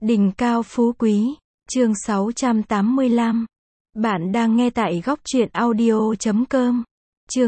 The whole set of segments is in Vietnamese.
Đỉnh cao phú quý, chương 685. Bạn đang nghe tại góc truyện audio.com. Chương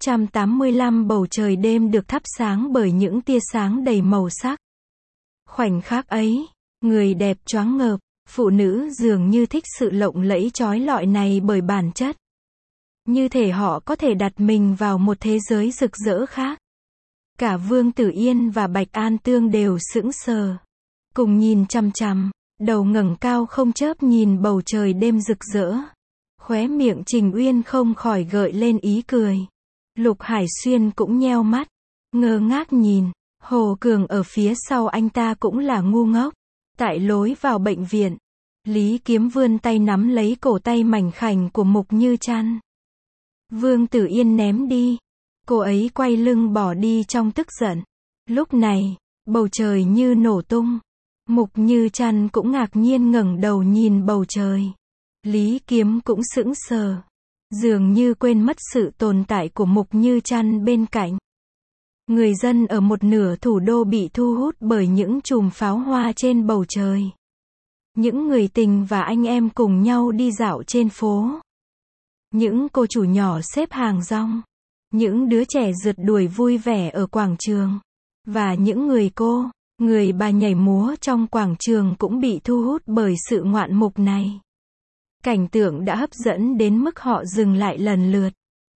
685. Bầu trời đêm được thắp sáng bởi những tia sáng đầy màu sắc. Khoảnh khắc ấy, người đẹp choáng ngợp, phụ nữ dường như thích sự lộng lẫy chói lọi này bởi bản chất. Như thể họ có thể đặt mình vào một thế giới rực rỡ khác. Cả Vương Tử Yên và Bạch An Tương đều sững sờ. Cùng nhìn chằm chằm, đầu ngẩng cao không chớp nhìn bầu trời đêm rực rỡ. Khóe miệng Trình Uyên không khỏi gợi lên ý cười. Lục Hải Xuyên cũng nheo mắt, ngơ ngác nhìn. Hồ Cường ở phía sau anh ta cũng là ngu ngốc. Tại lối vào bệnh viện, Lý Kiếm vươn tay nắm lấy cổ tay mảnh khảnh của Mục Như Trăn. Vương Tử Yên ném đi. Cô ấy quay lưng bỏ đi trong tức giận. Lúc này, bầu trời như nổ tung. Mục Như Trăn cũng ngạc nhiên ngẩng đầu nhìn bầu trời. Lý Kiếm cũng sững sờ, dường như quên mất sự tồn tại của Mục Như Trăn bên cạnh. Người dân ở một nửa thủ đô bị thu hút bởi những chùm pháo hoa trên bầu trời. Những người tình và anh em cùng nhau đi dạo trên phố. Những cô chủ nhỏ xếp hàng rong. Những đứa trẻ rượt đuổi vui vẻ ở quảng trường. Và những người bà nhảy múa trong quảng trường cũng bị thu hút bởi sự ngoạn mục này. Cảnh tượng đã hấp dẫn đến mức họ dừng lại lần lượt.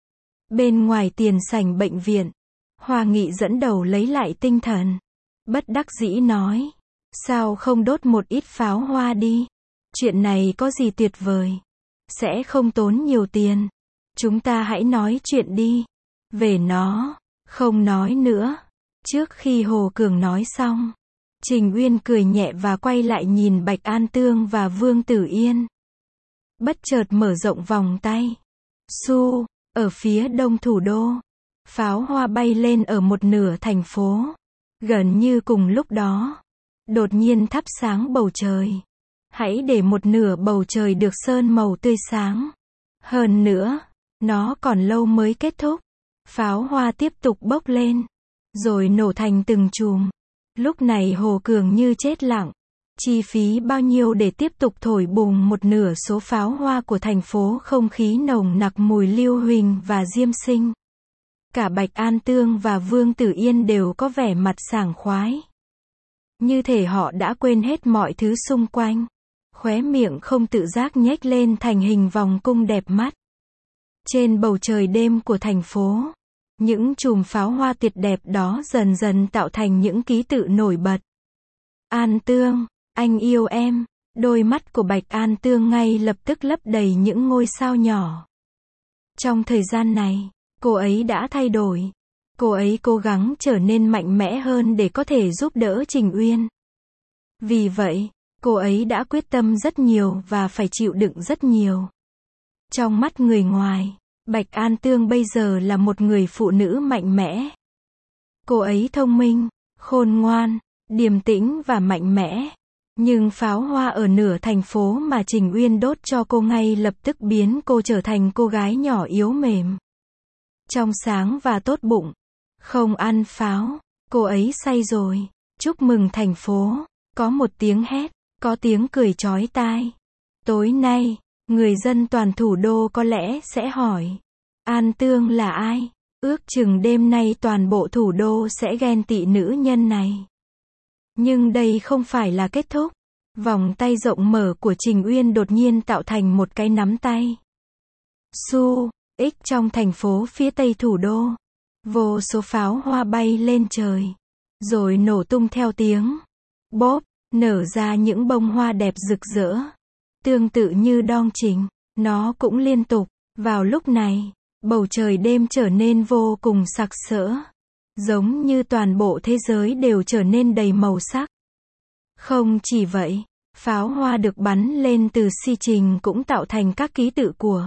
Bên ngoài tiền sảnh bệnh viện, Hoa Nghị dẫn đầu lấy lại tinh thần. Bất đắc dĩ nói, sao không đốt một ít pháo hoa đi? Chuyện này có gì tuyệt vời? Sẽ không tốn nhiều tiền. Chúng ta hãy nói chuyện đi. Về nó, không nói nữa. Trước khi Hồ Cường nói xong, Trình Uyên cười nhẹ và quay lại nhìn Bạch An Tương và Vương Tử Yên. Bất chợt mở rộng vòng tay. Su, ở phía đông thủ đô, pháo hoa bay lên ở một nửa thành phố. Gần như cùng lúc đó, đột nhiên thắp sáng bầu trời. Hãy để một nửa bầu trời được sơn màu tươi sáng. Hơn nữa, nó còn lâu mới kết thúc. Pháo hoa tiếp tục bốc lên, rồi nổ thành từng chùm. Lúc này Hồ Cường như chết lặng. Chi phí bao nhiêu để tiếp tục thổi bùng một nửa số pháo hoa của thành phố? Không khí nồng nặc mùi lưu huỳnh và diêm sinh. Cả Bạch An Tương và Vương Tử Yên đều có vẻ mặt sảng khoái. Như thể họ đã quên hết mọi thứ xung quanh. Khóe miệng không tự giác nhếch lên thành hình vòng cung đẹp mắt. Trên bầu trời đêm của thành phố, những chùm pháo hoa tuyệt đẹp đó dần dần tạo thành những ký tự nổi bật. An Tương, anh yêu em. Đôi mắt của Bạch An Tương ngay lập tức lấp đầy những ngôi sao nhỏ. Trong thời gian này, cô ấy đã thay đổi. Cô ấy cố gắng trở nên mạnh mẽ hơn để có thể giúp đỡ Trình Uyên. Vì vậy, cô ấy đã quyết tâm rất nhiều và phải chịu đựng rất nhiều. Trong mắt người ngoài, Bạch An Tương bây giờ là một người phụ nữ mạnh mẽ. Cô ấy thông minh, khôn ngoan, điềm tĩnh và mạnh mẽ. Nhưng pháo hoa ở nửa thành phố mà Trình Uyên đốt cho cô ngay lập tức biến cô trở thành cô gái nhỏ yếu mềm, trong sáng và tốt bụng. Không ăn pháo, cô ấy say rồi. Chúc mừng thành phố. Có một tiếng hét, có tiếng cười chói tai. Tối nay, người dân toàn thủ đô có lẽ sẽ hỏi, An Tương là ai? Ước chừng đêm nay toàn bộ thủ đô sẽ ghen tị nữ nhân này. Nhưng đây không phải là kết thúc. Vòng tay rộng mở của Trình Uyên đột nhiên tạo thành một cái nắm tay. Su, ích trong thành phố phía tây thủ đô. Vô số pháo hoa bay lên trời. Rồi nổ tung theo tiếng bốp, nở ra những bông hoa đẹp rực rỡ. Tương tự như đong trình, nó cũng liên tục. Vào lúc này, bầu trời đêm trở nên vô cùng sặc sỡ. Giống như toàn bộ thế giới đều trở nên đầy màu sắc. Không chỉ vậy, pháo hoa được bắn lên từ si trình cũng tạo thành các ký tự của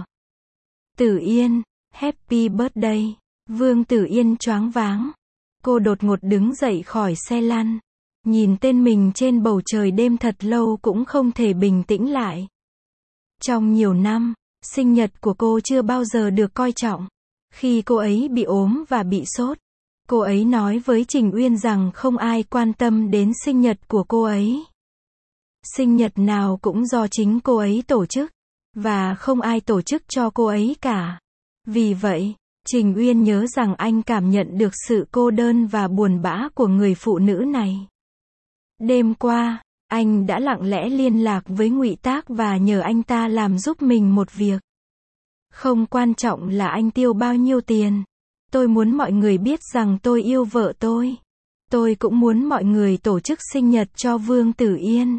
Tử Yên, Happy Birthday. Vương Tử Yên choáng váng. Cô đột ngột đứng dậy khỏi xe lăn. Nhìn tên mình trên bầu trời đêm thật lâu cũng không thể bình tĩnh lại. Trong nhiều năm, sinh nhật của cô chưa bao giờ được coi trọng. Khi cô ấy bị ốm và bị sốt, cô ấy nói với Trình Uyên rằng không ai quan tâm đến sinh nhật của cô ấy. Sinh nhật nào cũng do chính cô ấy tổ chức, và không ai tổ chức cho cô ấy cả. Vì vậy, Trình Uyên nhớ rằng anh cảm nhận được sự cô đơn và buồn bã của người phụ nữ này. Đêm qua, anh đã lặng lẽ liên lạc với Ngụy Tác và nhờ anh ta làm giúp mình một việc. Không quan trọng là anh tiêu bao nhiêu tiền. Tôi muốn mọi người biết rằng tôi yêu vợ tôi. Tôi cũng muốn mọi người tổ chức sinh nhật cho Vương Tử Yên.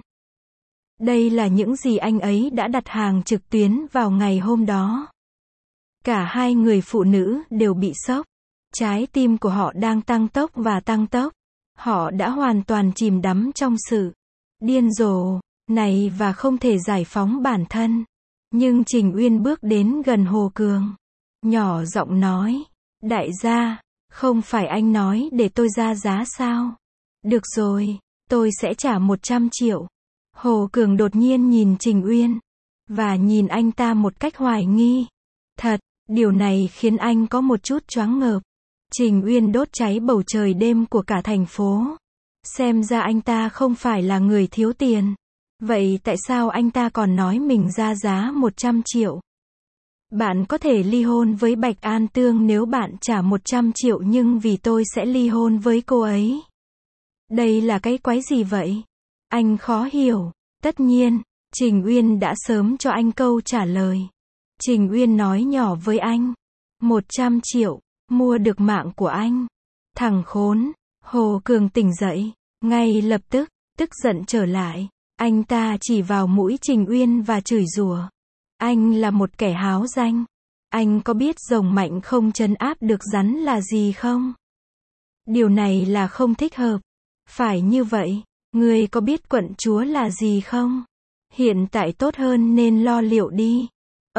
Đây là những gì anh ấy đã đặt hàng trực tuyến vào ngày hôm đó. Cả hai người phụ nữ đều bị sốc. Trái tim của họ đang tăng tốc và tăng tốc. Họ đã hoàn toàn chìm đắm trong sự điên rồ này và không thể giải phóng bản thân. Nhưng Trình Uyên bước đến gần Hồ Cường, nhỏ giọng nói, đại gia, không phải anh nói để tôi ra giá sao? Được rồi, tôi sẽ trả 100 triệu. Hồ Cường đột nhiên nhìn Trình Uyên, và nhìn anh ta một cách hoài nghi. Thật, điều này khiến anh có một chút choáng ngợp. Trình Uyên đốt cháy bầu trời đêm của cả thành phố. Xem ra anh ta không phải là người thiếu tiền. Vậy tại sao anh ta còn nói mình ra giá 100 triệu? Bạn có thể ly hôn với Bạch An Tương nếu bạn trả 100 triệu nhưng vì tôi sẽ ly hôn với cô ấy. Đây là cái quái gì vậy? Anh khó hiểu. Tất nhiên, Trình Uyên đã sớm cho anh câu trả lời. Trình Uyên nói nhỏ với anh. 100 triệu, mua được mạng của anh. Thằng khốn. Hồ Cường tỉnh dậy, ngay lập tức, tức giận trở lại. Anh ta chỉ vào mũi Trình Uyên và chửi rủa. Anh là một kẻ háo danh. Anh có biết rồng mạnh không trấn áp được rắn là gì không? Điều này là không thích hợp. Phải như vậy. Ngươi có biết quận chúa là gì không? Hiện tại tốt hơn nên lo liệu đi.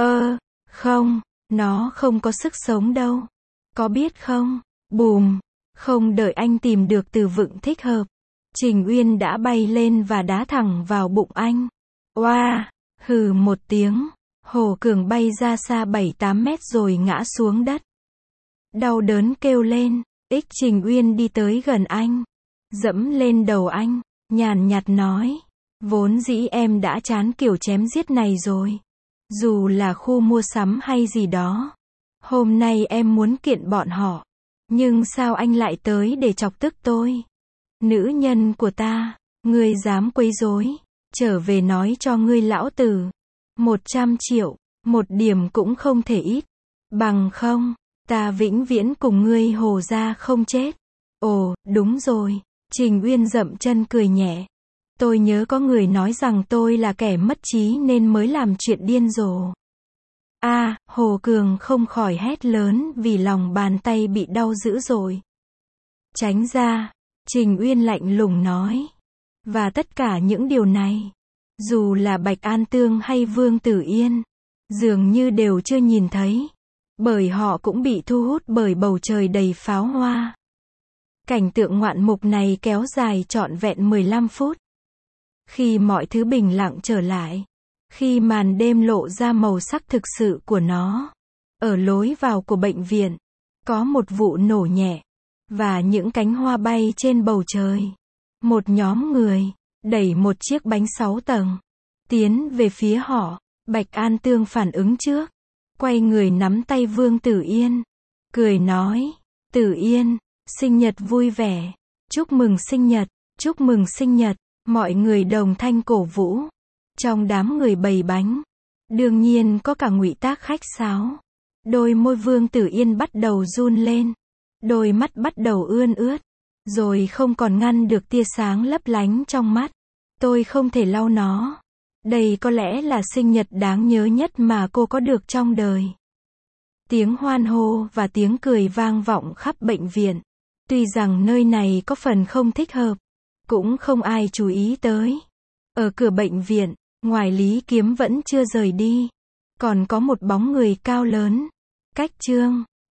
Không, nó không có sức sống đâu. Có biết không? Bùm. Không đợi anh tìm được từ vựng thích hợp. Trình Uyên đã bay lên và đá thẳng vào bụng anh. Oa, hừ một tiếng. Hồ Cường bay ra xa 7-8 mét rồi ngã xuống đất. Đau đớn kêu lên. Trình Uyên đi tới gần anh. Dẫm lên đầu anh. Nhàn nhạt nói. Vốn dĩ em đã chán kiểu chém giết này rồi. Dù là khu mua sắm hay gì đó. Hôm nay em muốn kiện bọn họ. Nhưng sao anh lại tới để chọc tức tôi? Nữ nhân của ta, ngươi dám quấy rối, trở về nói cho ngươi lão tử. 100 triệu, một điểm cũng không thể ít. Bằng không, ta vĩnh viễn cùng ngươi hồ ra không chết. Ồ, đúng rồi. Trình Uyên dậm chân cười nhẹ. Tôi nhớ có người nói rằng tôi là kẻ mất trí nên mới làm chuyện điên rồ. Hồ Cường không khỏi hét lớn vì lòng bàn tay bị đau dữ dội. Tránh ra, Trình Uyên lạnh lùng nói. Và tất cả những điều này, dù là Bạch An Tương hay Vương Tử Yên, dường như đều chưa nhìn thấy. Bởi họ cũng bị thu hút bởi bầu trời đầy pháo hoa. Cảnh tượng ngoạn mục này kéo dài trọn vẹn 15 phút. Khi mọi thứ bình lặng trở lại, khi màn đêm lộ ra màu sắc thực sự của nó, ở lối vào của bệnh viện, có một vụ nổ nhẹ, và những cánh hoa bay trên bầu trời. Một nhóm người, đẩy một chiếc bánh 6 tầng, tiến về phía họ. Bạch An Tương phản ứng trước, quay người nắm tay Vương Tử Yên, cười nói, Tử Yên, sinh nhật vui vẻ, chúc mừng sinh nhật, chúc mừng sinh nhật, mọi người đồng thanh cổ vũ. Trong đám người bày bánh, đương nhiên có cả Ngụy Tác khách sáo. Đôi môi Vương Tử Yên bắt đầu run lên, đôi mắt bắt đầu ươn ướt, rồi không còn ngăn được tia sáng lấp lánh trong mắt. Tôi không thể lau nó. Đây có lẽ là sinh nhật đáng nhớ nhất mà cô có được trong đời. Tiếng hoan hô và tiếng cười vang vọng khắp bệnh viện. Tuy rằng nơi này có phần không thích hợp, cũng không ai chú ý tới. Ở cửa bệnh viện, ngoài Lý Kiếm vẫn chưa rời đi, còn có một bóng người cao lớn, cách Trương